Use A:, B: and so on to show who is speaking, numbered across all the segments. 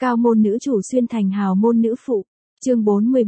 A: Cao môn nữ chủ xuyên thành hào môn nữ phụ. Chương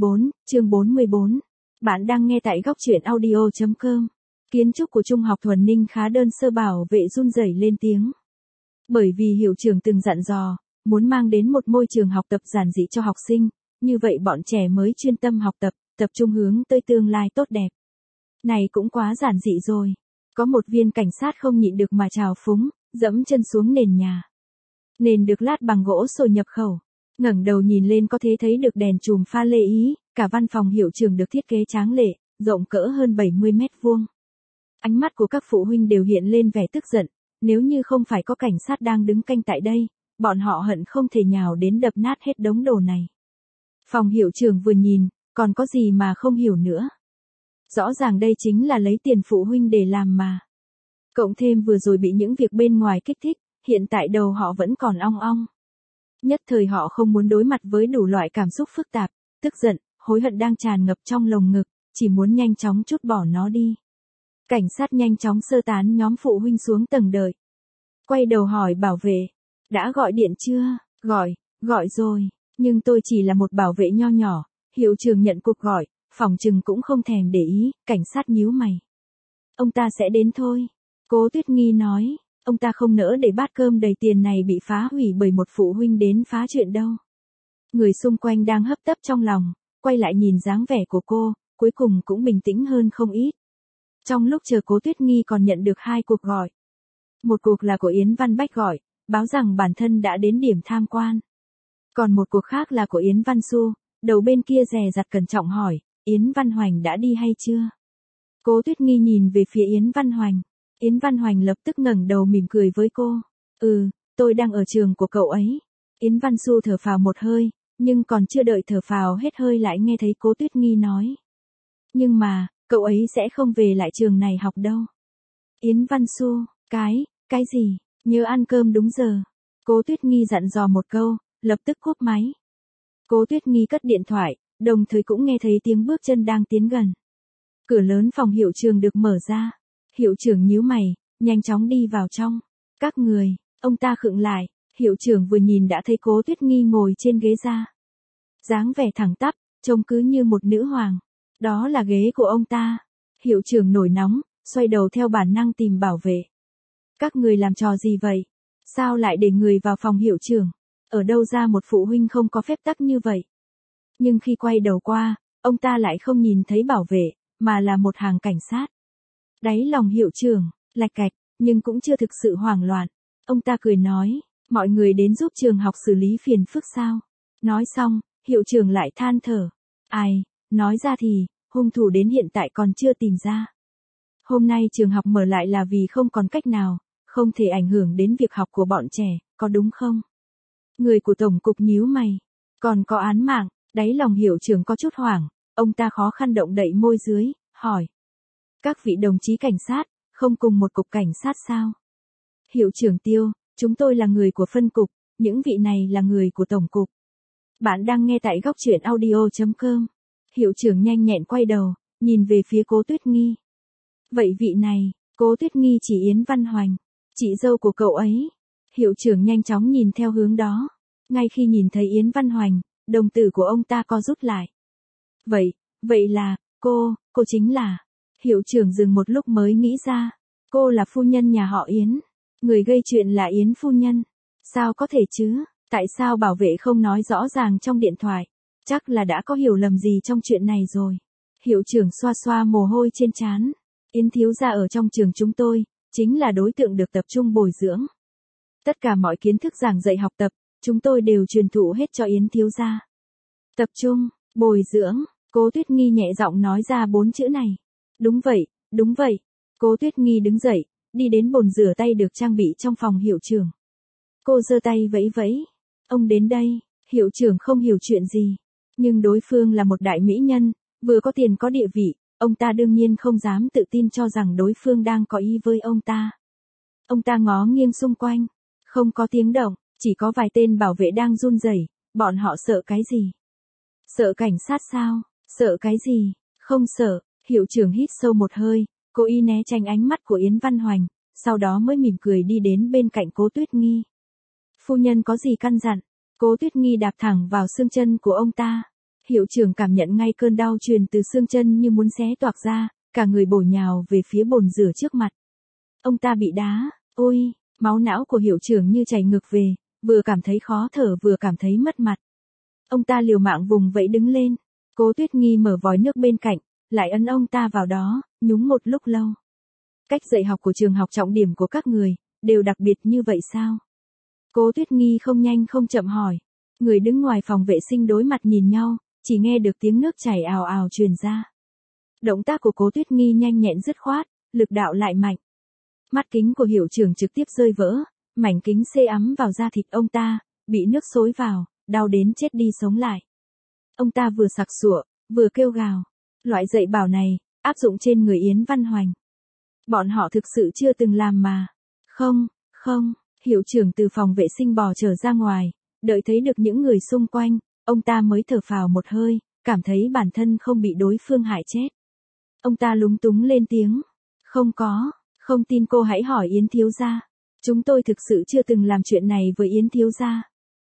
A: 44. Bạn đang nghe tại góc truyện audio.com. Kiến trúc của Trung học Thuần Ninh khá đơn sơ, bảo vệ run rẩy lên tiếng. Bởi vì hiệu trưởng từng dặn dò, muốn mang đến một môi trường học tập giản dị cho học sinh, như vậy bọn trẻ mới chuyên tâm học tập, tập trung hướng tới tương lai tốt đẹp. Này cũng quá giản dị rồi. Có một viên cảnh sát không nhịn được mà trào phúng, dẫm chân xuống nền nhà. Nền được lát bằng gỗ sồi nhập khẩu. Ngẩng đầu nhìn lên có thể thấy được đèn chùm pha lê Ý, cả văn phòng hiệu trưởng được thiết kế tráng lệ, rộng cỡ hơn 70 mét vuông. Ánh mắt của các phụ huynh đều hiện lên vẻ tức giận, nếu như không phải có cảnh sát đang đứng canh tại đây, bọn họ hận không thể nhào đến đập nát hết đống đồ này. Phòng hiệu trưởng vừa nhìn, còn có gì mà không hiểu nữa. Rõ ràng đây chính là lấy tiền phụ huynh để làm mà. Cộng thêm vừa rồi bị những việc bên ngoài kích thích, hiện tại đầu họ vẫn còn ong ong. Nhất thời họ không muốn đối mặt với đủ loại cảm xúc phức tạp, tức giận, hối hận đang tràn ngập trong lồng ngực, chỉ muốn nhanh chóng trút bỏ nó đi. Cảnh sát nhanh chóng sơ tán nhóm phụ huynh xuống tầng đợi. Quay đầu hỏi bảo vệ, đã gọi điện chưa? Gọi rồi, nhưng tôi chỉ là một bảo vệ nho nhỏ. Hiệu trưởng nhận cuộc gọi, phòng trừng cũng không thèm để ý, cảnh sát nhíu mày. Ông ta sẽ đến thôi. Cố Tuyết Nghi nói, ông ta không nỡ để bát cơm đầy tiền này bị phá hủy bởi một phụ huynh đến phá chuyện đâu. Người xung quanh đang hấp tấp trong lòng, quay lại nhìn dáng vẻ của cô, cuối cùng cũng bình tĩnh hơn không ít. Trong lúc chờ Cố Tuyết Nghi còn nhận được 2 cuộc gọi. Một cuộc là của Yến Văn Bách gọi, báo rằng bản thân đã đến điểm tham quan. Còn một cuộc khác là của Yến Văn Xu, đầu bên kia dè dặt cẩn trọng hỏi, Yến Văn Hoành đã đi hay chưa? Cố Tuyết Nghi nhìn về phía Yến Văn Hoành. Yến Văn Hoành lập tức ngẩng đầu mỉm cười với cô. Tôi đang ở trường của cậu ấy. Yến Văn Xu thở phào một hơi, nhưng còn chưa đợi thở phào hết hơi lại nghe thấy Cố Tuyết Nghi nói. Nhưng mà, cậu ấy sẽ không về lại trường này học đâu. Yến Văn Xu, cái gì, nhớ ăn cơm đúng giờ. Cố Tuyết Nghi dặn dò một câu, lập tức cúp máy. Cố Tuyết Nghi cất điện thoại, đồng thời cũng nghe thấy tiếng bước chân đang tiến gần. Cửa lớn phòng hiệu trường được mở ra. Hiệu trưởng nhíu mày, nhanh chóng đi vào trong. Các người, ông ta khựng lại, hiệu trưởng vừa nhìn đã thấy Cố Tuyết Nghi ngồi trên ghế da. Dáng vẻ thẳng tắp, trông cứ như một nữ hoàng. Đó là ghế của ông ta. Hiệu trưởng nổi nóng, xoay đầu theo bản năng tìm bảo vệ. Các người làm trò gì vậy? Sao lại để người vào phòng hiệu trưởng? Ở đâu ra một phụ huynh không có phép tắc như vậy? Nhưng khi quay đầu qua, ông ta lại không nhìn thấy bảo vệ, mà là một hàng cảnh sát. Đáy lòng hiệu trưởng, lạch cạch, nhưng cũng chưa thực sự hoảng loạn. Ông ta cười nói, mọi người đến giúp trường học xử lý phiền phức sao? Nói xong, hiệu trưởng lại than thở. Nói ra thì, hung thủ đến hiện tại còn chưa tìm ra. Hôm nay trường học mở lại là vì không còn cách nào, không thể ảnh hưởng đến việc học của bọn trẻ, có đúng không? Người của tổng cục nhíu mày. Còn có án mạng, đáy lòng hiệu trưởng có chút hoảng, ông ta khó khăn động đậy môi dưới, hỏi. Các vị đồng chí cảnh sát, không cùng một cục cảnh sát sao? Hiệu trưởng Tiêu, chúng tôi là người của phân cục, những vị này là người của tổng cục. Bạn đang nghe tại góc truyện audio.com. Hiệu trưởng nhanh nhẹn quay đầu, nhìn về phía Cố Tuyết Nghi. Vậy vị này, Cố Tuyết Nghi chỉ Yến Văn Hoành, chị dâu của cậu ấy. Hiệu trưởng nhanh chóng nhìn theo hướng đó. Ngay khi nhìn thấy Yến Văn Hoành, đồng tử của ông ta co rút lại. Vậy là, cô chính là... Hiệu trưởng dừng một lúc mới nghĩ ra. Cô là phu nhân nhà họ Yến. Người gây chuyện là Yến phu nhân. Sao có thể chứ? Tại sao bảo vệ không nói rõ ràng trong điện thoại? Chắc là đã có hiểu lầm gì trong chuyện này rồi. Hiệu trưởng xoa xoa mồ hôi trên trán. Yến thiếu gia ở trong trường chúng tôi, chính là đối tượng được tập trung bồi dưỡng. Tất cả mọi kiến thức giảng dạy học tập, chúng tôi đều truyền thụ hết cho Yến thiếu gia. Tập trung, bồi dưỡng, Cố Tuyết Nghi nhẹ giọng nói ra 4 chữ này. Đúng vậy. Cố Tuyết Nghi đứng dậy, đi đến bồn rửa tay được trang bị trong phòng hiệu trưởng. Cô giơ tay vẫy. Ông đến đây, hiệu trưởng không hiểu chuyện gì. Nhưng đối phương là một đại mỹ nhân, vừa có tiền có địa vị, ông ta đương nhiên không dám tự tin cho rằng đối phương đang có ý với ông ta. Ông ta ngó nghiêng xung quanh, không có tiếng động, chỉ có vài tên bảo vệ đang run rẩy, bọn họ sợ cái gì? Sợ cảnh sát sao? Sợ cái gì? Không sợ. Hiệu trưởng hít sâu một hơi, cố ý né tránh ánh mắt của Yến Văn Hoành, sau đó mới mỉm cười đi đến bên cạnh Cố Tuyết Nghi. Phu nhân có gì căn dặn? Cố Tuyết Nghi đạp thẳng vào xương chân của ông ta. Hiệu trưởng cảm nhận ngay cơn đau truyền từ xương chân như muốn xé toạc ra, cả người bổ nhào về phía bồn rửa trước mặt. Ông ta bị đá, ôi, máu não của hiệu trưởng như chảy ngược về, vừa cảm thấy khó thở vừa cảm thấy mất mặt. Ông ta liều mạng vùng vẫy đứng lên. Cố Tuyết Nghi mở vòi nước bên cạnh, lại ấn ông ta vào đó, nhúng một lúc lâu. Cách dạy học của trường học trọng điểm của các người, đều đặc biệt như vậy sao? Cố Tuyết Nghi không nhanh không chậm hỏi. Người đứng ngoài phòng vệ sinh đối mặt nhìn nhau, chỉ nghe được tiếng nước chảy ào ào truyền ra. Động tác của Cố Tuyết Nghi nhanh nhẹn dứt khoát, lực đạo lại mạnh. Mắt kính của hiệu trưởng trực tiếp rơi vỡ, mảnh kính xê ắm vào da thịt ông ta, bị nước xối vào, đau đến chết đi sống lại. Ông ta vừa sặc sụa, vừa kêu gào. Loại dạy bảo này, áp dụng trên người Yến Văn Hoành. Bọn họ thực sự chưa từng làm mà. Không, hiệu trưởng từ phòng vệ sinh bò trở ra ngoài, đợi thấy được những người xung quanh, ông ta mới thở phào một hơi, cảm thấy bản thân không bị đối phương hại chết. Ông ta lúng túng lên tiếng. Không tin cô hãy hỏi Yến thiếu gia. Chúng tôi thực sự chưa từng làm chuyện này với Yến thiếu gia.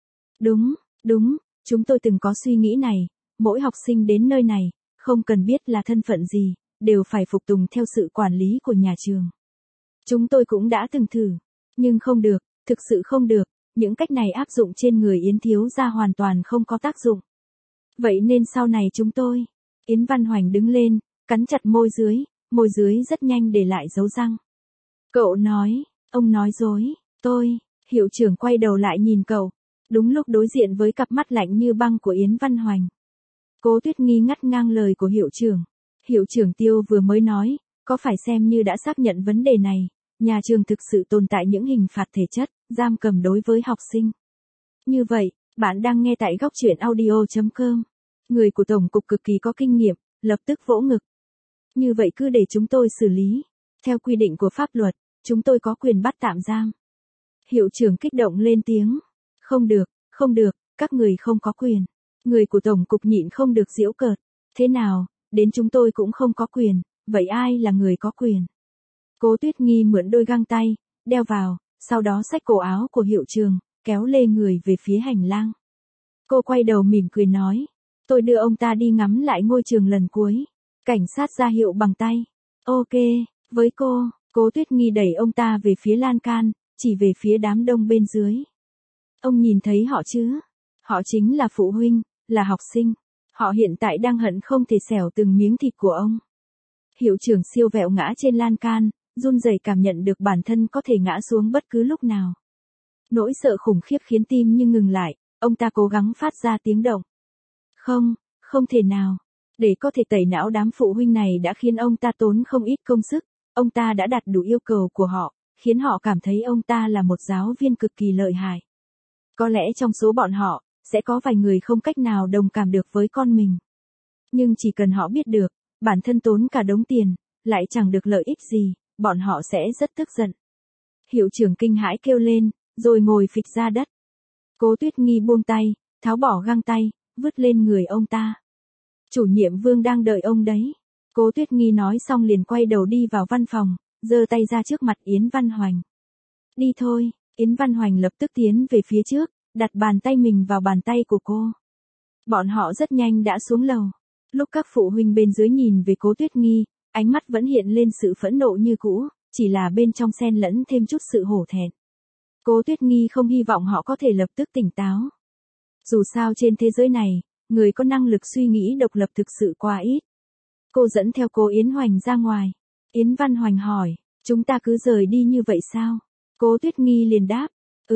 A: Đúng, chúng tôi từng có suy nghĩ này, mỗi học sinh đến nơi này, không cần biết là thân phận gì, đều phải phục tùng theo sự quản lý của nhà trường. Chúng tôi cũng đã từng thử, nhưng không được, thực sự không được, những cách này áp dụng trên người Yến thiếu gia hoàn toàn không có tác dụng. Vậy nên sau này chúng tôi, Yến Văn Hoành đứng lên, cắn chặt môi dưới rất nhanh để lại dấu răng. Cậu nói, ông nói dối, hiệu trưởng quay đầu lại nhìn cậu, đúng lúc đối diện với cặp mắt lạnh như băng của Yến Văn Hoành. Cố Tuyết Nghi ngắt ngang lời của hiệu trưởng. Hiệu trưởng Tiêu vừa mới nói, có phải xem như đã xác nhận vấn đề này, nhà trường thực sự tồn tại những hình phạt thể chất, giam cầm đối với học sinh. Như vậy, bạn đang nghe tại góc truyện audio.com. Người của Tổng cục cực kỳ có kinh nghiệm, lập tức vỗ ngực. Như vậy cứ để chúng tôi xử lý. Theo quy định của pháp luật, chúng tôi có quyền bắt tạm giam. Hiệu trưởng kích động lên tiếng. Không được, các người không có quyền. Người của Tổng cục nhịn không được giễu cợt. Thế nào, đến chúng tôi cũng không có quyền, vậy ai là người có quyền? Cố Tuyết Nghi mượn đôi găng tay, đeo vào, sau đó xách cổ áo của hiệu trưởng, kéo lê người về phía hành lang. Cô quay đầu mỉm cười nói, tôi đưa ông ta đi ngắm lại ngôi trường lần cuối. Cảnh sát ra hiệu bằng tay. Ok, với cô, Cố Tuyết Nghi đẩy ông ta về phía lan can, chỉ về phía đám đông bên dưới. Ông nhìn thấy họ chứ? Họ chính là phụ huynh, là học sinh. Họ hiện tại đang hận không thể xẻo từng miếng thịt của ông. Hiệu trưởng siêu vẹo ngã trên lan can, run rẩy cảm nhận được bản thân có thể ngã xuống bất cứ lúc nào. Nỗi sợ khủng khiếp khiến tim như ngừng lại, ông ta cố gắng phát ra tiếng động. Không thể nào. Để có thể tẩy não đám phụ huynh này đã khiến ông ta tốn không ít công sức, ông ta đã đạt đủ yêu cầu của họ, khiến họ cảm thấy ông ta là một giáo viên cực kỳ lợi hại. Có lẽ trong số bọn họ, sẽ có vài người không cách nào đồng cảm được với con mình. Nhưng chỉ cần họ biết được, bản thân tốn cả đống tiền, lại chẳng được lợi ích gì, bọn họ sẽ rất tức giận. Hiệu trưởng kinh hãi kêu lên, rồi ngồi phịch ra đất. Cố Tuyết Nghi buông tay, tháo bỏ găng tay, vứt lên người ông ta. Chủ nhiệm Vương đang đợi ông đấy. Cố Tuyết Nghi nói xong liền quay đầu đi vào văn phòng, giơ tay ra trước mặt Yến Văn Hoành. Đi thôi, Yến Văn Hoành lập tức tiến về phía trước, đặt bàn tay mình vào bàn tay của cô. Bọn họ rất nhanh đã xuống lầu. Lúc các phụ huynh bên dưới nhìn về Cố Tuyết Nghi, ánh mắt vẫn hiện lên sự phẫn nộ như cũ, chỉ là bên trong xen lẫn thêm chút sự hổ thẹn. Cố Tuyết Nghi không hy vọng họ có thể lập tức tỉnh táo. Dù sao trên thế giới này, người có năng lực suy nghĩ độc lập thực sự quá ít. Cô dẫn theo cô Yến Hoành ra ngoài. Yến Văn Hoành hỏi, chúng ta cứ rời đi như vậy sao? Cố Tuyết Nghi liền đáp,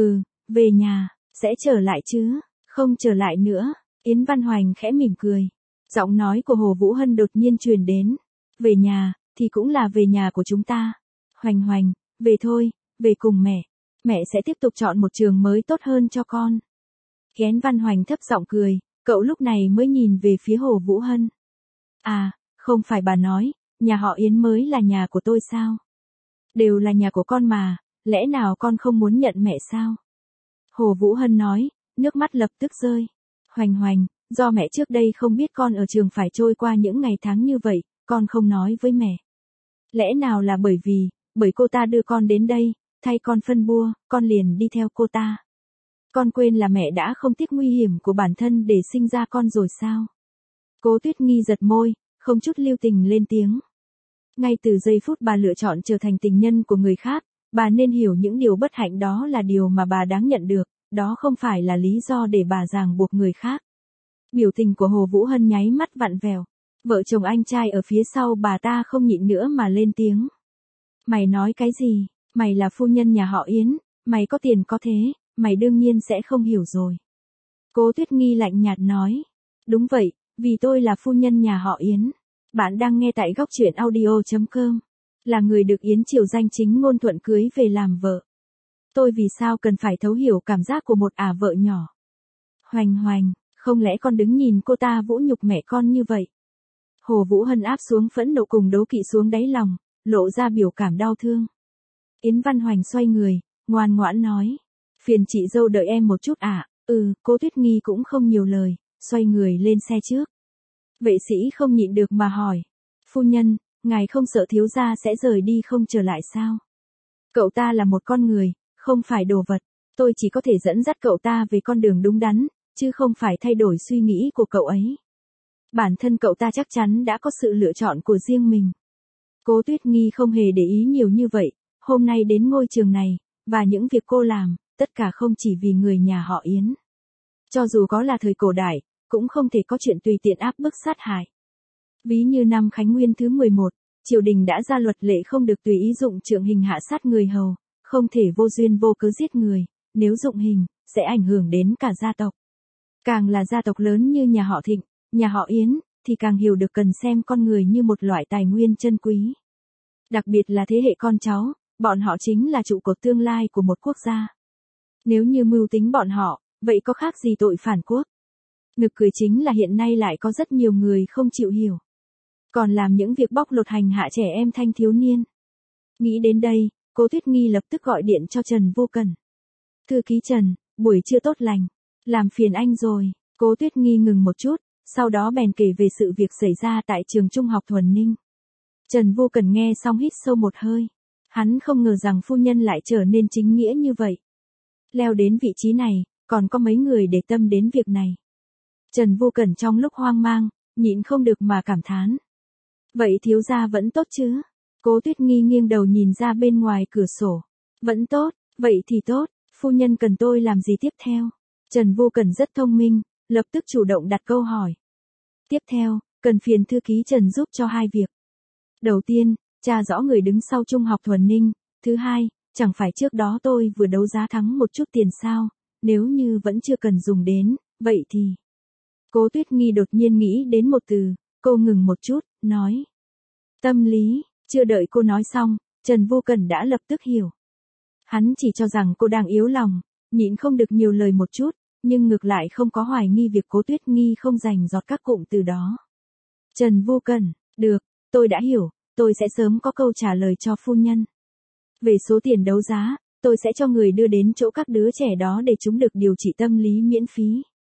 A: về nhà, sẽ trở lại chứ, không trở lại nữa. Yến Văn Hoành khẽ mỉm cười. Giọng nói của Hồ Vũ Hân đột nhiên truyền đến. Về nhà, thì cũng là về nhà của chúng ta. Hoành, về thôi, về cùng mẹ. Mẹ sẽ tiếp tục chọn một trường mới tốt hơn cho con. Yến Văn Hoành thấp giọng cười, cậu lúc này mới nhìn về phía Hồ Vũ Hân. À, không phải bà nói, nhà họ Yến mới là nhà của tôi sao? Đều là nhà của con mà, lẽ nào con không muốn nhận mẹ sao? Hồ Vũ Hân nói, nước mắt lập tức rơi. Hoành, do mẹ trước đây không biết con ở trường phải trôi qua những ngày tháng như vậy, con không nói với mẹ. Lẽ nào là bởi cô ta đưa con đến đây, thay con phân bua, con liền đi theo cô ta. Con quên là mẹ đã không tiếc nguy hiểm của bản thân để sinh ra con rồi sao? Cố Tuyết Nghi giật môi, không chút lưu tình lên tiếng. Ngay từ giây phút bà lựa chọn trở thành tình nhân của người khác, bà nên hiểu những điều bất hạnh đó là điều mà bà đáng nhận được, đó không phải là lý do để bà ràng buộc người khác. Biểu tình của Hồ Vũ Hân nháy mắt vặn vẹo. Vợ chồng anh trai ở phía sau bà ta không nhịn nữa mà lên tiếng. Mày nói cái gì? Mày là phu nhân nhà họ Yến, mày có tiền có thế, mày đương nhiên sẽ không hiểu rồi. Cố Tuyết Nghi lạnh nhạt nói. Đúng vậy, vì tôi là phu nhân nhà họ Yến. Bạn đang nghe tại góc truyện audio.com. Là người được Yến Triều danh chính ngôn thuận cưới về làm vợ. Tôi vì sao cần phải thấu hiểu cảm giác của một vợ nhỏ. Hoành hoành, không lẽ con đứng nhìn cô ta vũ nhục mẹ con như vậy? Hồ Vũ Hân áp xuống phẫn nộ cùng đố kỵ xuống đáy lòng, lộ ra biểu cảm đau thương. Yến Văn Hoành xoay người, ngoan ngoãn nói. Phiền chị dâu đợi em một chút ạ. Cố Tuyết Nghi cũng không nhiều lời, xoay người lên xe trước. Vệ sĩ không nhịn được mà hỏi. Phu nhân, ngài không sợ thiếu gia sẽ rời đi không trở lại sao? Cậu ta là một con người, không phải đồ vật. Tôi chỉ có thể dẫn dắt cậu ta về con đường đúng đắn, chứ không phải thay đổi suy nghĩ của cậu ấy. Bản thân cậu ta chắc chắn đã có sự lựa chọn của riêng mình. Cố Tuyết Nghi không hề để ý nhiều như vậy, hôm nay đến ngôi trường này, và những việc cô làm, tất cả không chỉ vì người nhà họ Yến. Cho dù có là thời cổ đại, cũng không thể có chuyện tùy tiện áp bức sát hại. Ví như năm Khánh Nguyên thứ 11, triều đình đã ra luật lệ không được tùy ý dụng trượng hình hạ sát người hầu, không thể vô duyên vô cớ giết người, nếu dụng hình, sẽ ảnh hưởng đến cả gia tộc. Càng là gia tộc lớn như nhà họ Thịnh, nhà họ Yến, thì càng hiểu được cần xem con người như một loại tài nguyên chân quý. Đặc biệt là thế hệ con cháu, bọn họ chính là trụ cột tương lai của một quốc gia. Nếu như mưu tính bọn họ, vậy có khác gì tội phản quốc? Nực cười chính là hiện nay lại có rất nhiều người không chịu hiểu. Còn làm những việc bóc lột hành hạ trẻ em thanh thiếu niên. Nghĩ đến đây, Cố Tuyết Nghi lập tức gọi điện cho Trần Vô Cần. Thư ký Trần, buổi trưa tốt lành. Làm phiền anh rồi. Cố Tuyết Nghi ngừng một chút, sau đó bèn kể về sự việc xảy ra tại trường trung học Thuần Ninh. Trần Vô Cần nghe xong hít sâu một hơi. Hắn không ngờ rằng phu nhân lại trở nên chính nghĩa như vậy. Leo đến vị trí này, còn có mấy người để tâm đến việc này. Trần Vô Cần trong lúc hoang mang, nhịn không được mà cảm thán. Vậy thiếu gia vẫn tốt chứ? Cố Tuyết Nghi nghiêng đầu nhìn ra bên ngoài cửa sổ. Vẫn tốt, vậy thì tốt, phu nhân cần tôi làm gì tiếp theo? Trần Vô Cần rất thông minh, lập tức chủ động đặt câu hỏi. Tiếp theo, cần phiền thư ký Trần giúp cho hai việc. Đầu tiên, tra rõ người đứng sau trung học Thuần Ninh. Thứ hai, chẳng phải trước đó tôi vừa đấu giá thắng một chút tiền sao, nếu như vẫn chưa cần dùng đến, vậy thì... Cố Tuyết Nghi đột nhiên nghĩ đến một từ, cô ngừng một chút, nói. Tâm lý, chưa đợi cô nói xong, Trần Vô Cần đã lập tức hiểu. Hắn chỉ cho rằng cô đang yếu lòng, nhịn không được nhiều lời một chút, nhưng ngược lại không có hoài nghi việc Cố Tuyết Nghi không dành giọt các cụm từ đó. Trần Vô Cần, được, tôi đã hiểu, tôi sẽ sớm có câu trả lời cho phu nhân. Về số tiền đấu giá, tôi sẽ cho người đưa đến chỗ các đứa trẻ đó để chúng được điều trị tâm lý miễn phí.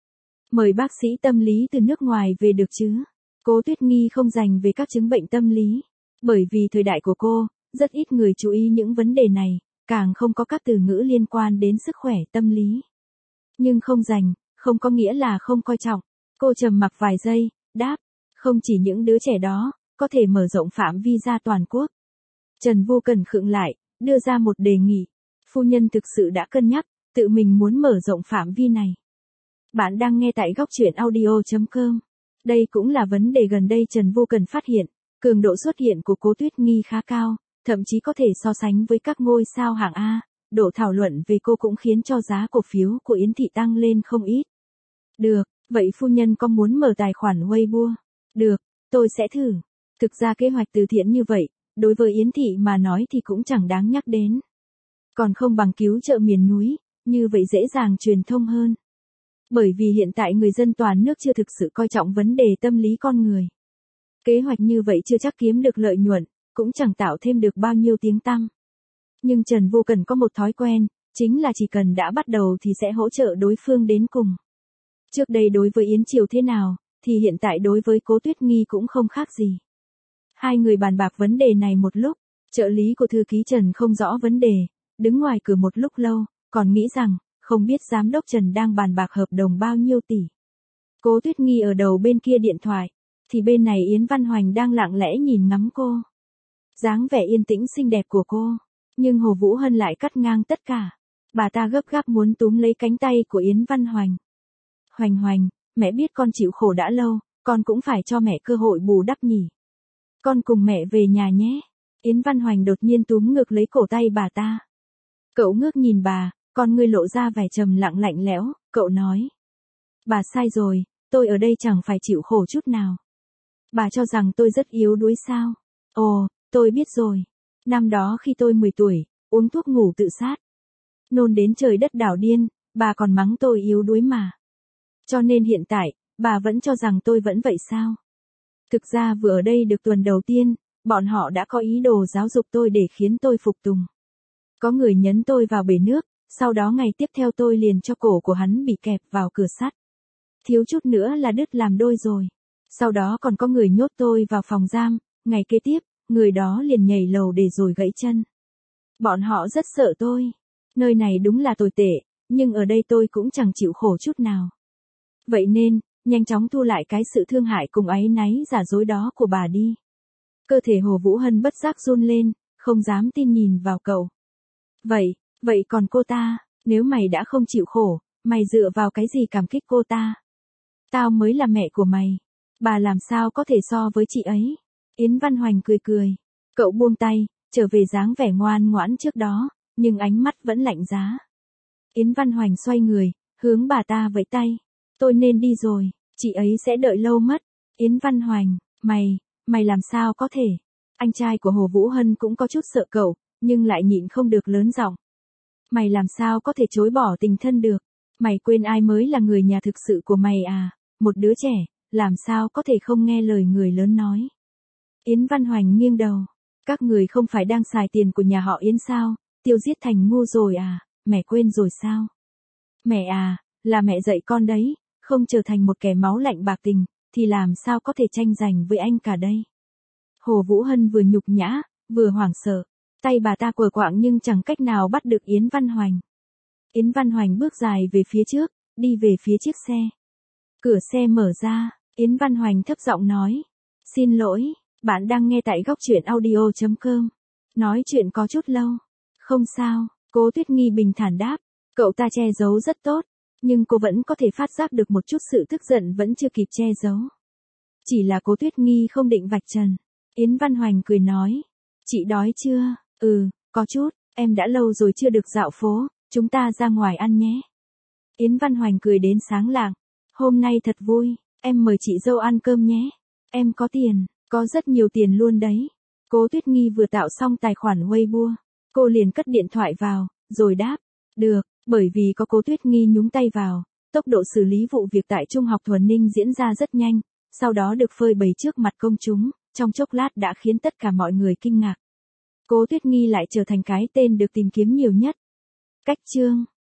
A: Mời bác sĩ tâm lý từ nước ngoài về được chứ? Cố Tuyết Nghi không dành về các chứng bệnh tâm lý. Bởi vì thời đại của cô, rất ít người chú ý những vấn đề này, càng không có các từ ngữ liên quan đến sức khỏe tâm lý. Nhưng không dành, không có nghĩa là không coi trọng. Cô trầm mặc vài giây, đáp, không chỉ những đứa trẻ đó, có thể mở rộng phạm vi ra toàn quốc. Trần Vô Cần khựng lại, đưa ra một đề nghị. Phu nhân thực sự đã cân nhắc, tự mình muốn mở rộng phạm vi này. Bạn đang nghe tại góc truyện audio.com. Đây cũng là vấn đề gần đây Trần Vô Cần phát hiện, cường độ xuất hiện của Cố Tuyết Nghi khá cao, thậm chí có thể so sánh với các ngôi sao hạng A, độ thảo luận về cô cũng khiến cho giá cổ phiếu của Yến Thị tăng lên không ít. Được, vậy phu nhân có muốn mở tài khoản Weibo? Được, tôi sẽ thử. Thực ra kế hoạch từ thiện như vậy, đối với Yến Thị mà nói thì cũng chẳng đáng nhắc đến. Còn không bằng cứu trợ miền núi, như vậy dễ dàng truyền thông hơn. Bởi vì hiện tại người dân toàn nước chưa thực sự coi trọng vấn đề tâm lý con người. Kế hoạch như vậy chưa chắc kiếm được lợi nhuận, cũng chẳng tạo thêm được bao nhiêu tiếng tăm. Nhưng Trần Vô Cần có một thói quen, chính là chỉ cần đã bắt đầu thì sẽ hỗ trợ đối phương đến cùng. Trước đây đối với Yến Triều thế nào, thì hiện tại đối với Cố Tuyết Nghi cũng không khác gì. Hai người bàn bạc vấn đề này một lúc, trợ lý của thư ký Trần không rõ vấn đề, đứng ngoài cửa một lúc lâu, còn nghĩ rằng, không biết giám đốc Trần đang bàn bạc hợp đồng bao nhiêu tỷ. Cố Tuyết Nghi ở đầu bên kia điện thoại, thì bên này Yến Văn Hoành đang lặng lẽ nhìn ngắm cô. Dáng vẻ yên tĩnh xinh đẹp của cô, nhưng Hồ Vũ Hân lại cắt ngang tất cả. Bà ta gấp gáp muốn túm lấy cánh tay của Yến Văn Hoành. Hoành Hoành, mẹ biết con chịu khổ đã lâu, con cũng phải cho mẹ cơ hội bù đắp nhỉ. Con cùng mẹ về nhà nhé. Yến Văn Hoành đột nhiên túm ngược lấy cổ tay bà ta. Cậu ngước nhìn bà, con ngươi lộ ra vẻ trầm lặng lạnh lẽo, cậu nói. Bà sai rồi, tôi ở đây chẳng phải chịu khổ chút nào. Bà cho rằng tôi rất yếu đuối sao? Ồ, tôi biết rồi. Năm đó khi tôi 10 tuổi, uống thuốc ngủ tự sát. Nôn đến trời đất đảo điên, bà còn mắng tôi yếu đuối mà. Cho nên hiện tại, bà vẫn cho rằng tôi vẫn vậy sao? Thực ra vừa ở đây được tuần đầu tiên, bọn họ đã có ý đồ giáo dục tôi để khiến tôi phục tùng. Có người nhấn tôi vào bể nước, sau đó ngày tiếp theo tôi liền cho cổ của hắn bị kẹp vào cửa sắt. Thiếu chút nữa là đứt làm đôi rồi. Sau đó còn có người nhốt tôi vào phòng giam, ngày kế tiếp, người đó liền nhảy lầu để rồi gãy chân. Bọn họ rất sợ tôi. Nơi này đúng là tồi tệ, nhưng ở đây tôi cũng chẳng chịu khổ chút nào. Vậy nên, nhanh chóng thu lại cái sự thương hại cùng áy náy giả dối đó của bà đi. Cơ thể Hồ Vũ Hân bất giác run lên, không dám tin nhìn vào cậu. Vậy còn cô ta, nếu mày đã không chịu khổ, mày dựa vào cái gì cảm kích cô ta? Tao mới là mẹ của mày. Bà làm sao có thể so với chị ấy? Yến Văn Hoành cười cười. Cậu buông tay, trở về dáng vẻ ngoan ngoãn trước đó, nhưng ánh mắt vẫn lạnh giá. Yến Văn Hoành xoay người, hướng bà ta vẫy tay. Tôi nên đi rồi, chị ấy sẽ đợi lâu mất. Yến Văn Hoành, mày làm sao có thể? Anh trai của Hồ Vũ Hân cũng có chút sợ cậu, nhưng lại nhịn không được lớn giọng. Mày làm sao có thể chối bỏ tình thân được? Mày quên ai mới là người nhà thực sự của mày à? Một đứa trẻ, làm sao có thể không nghe lời người lớn nói? Yến Văn Hoành nghiêng đầu. Các người không phải đang xài tiền của nhà họ Yến sao? Tiêu giết thành ngu rồi à? Mẹ quên rồi sao? Mẹ à, là mẹ dạy con đấy, không trở thành một kẻ máu lạnh bạc tình, thì làm sao có thể tranh giành với anh cả đây? Hồ Vũ Hân vừa nhục nhã, vừa hoảng sợ. Tay bà ta quờ quạng nhưng chẳng cách nào bắt được Yến Văn Hoành. Yến Văn Hoành bước dài về phía trước, đi về phía chiếc xe. Cửa xe mở ra, Yến Văn Hoành thấp giọng nói. Xin lỗi, bạn đang nghe tại góc truyện audio.com. Nói chuyện có chút lâu. Không sao, Cố Tuyết Nghi bình thản đáp. Cậu ta che giấu rất tốt, nhưng cô vẫn có thể phát giác được một chút sự tức giận vẫn chưa kịp che giấu. Chỉ là Cố Tuyết Nghi không định vạch trần. Yến Văn Hoành cười nói. Chị đói chưa? Có chút, em đã lâu rồi chưa được dạo phố, chúng ta ra ngoài ăn nhé. Yến Văn Hoành cười đến sáng lạng. Hôm nay thật vui, em mời chị dâu ăn cơm nhé. Em có tiền, có rất nhiều tiền luôn đấy. Cố Tuyết Nghi vừa tạo xong tài khoản Weibo. Cô liền cất điện thoại vào, rồi đáp. Được, bởi vì có Cố Tuyết Nghi nhúng tay vào, tốc độ xử lý vụ việc tại Trung học Thuần Ninh diễn ra rất nhanh, sau đó được phơi bày trước mặt công chúng, trong chốc lát đã khiến tất cả mọi người kinh ngạc. Cố Tuyết Nghi lại trở thành cái tên được tìm kiếm nhiều nhất. Cách chương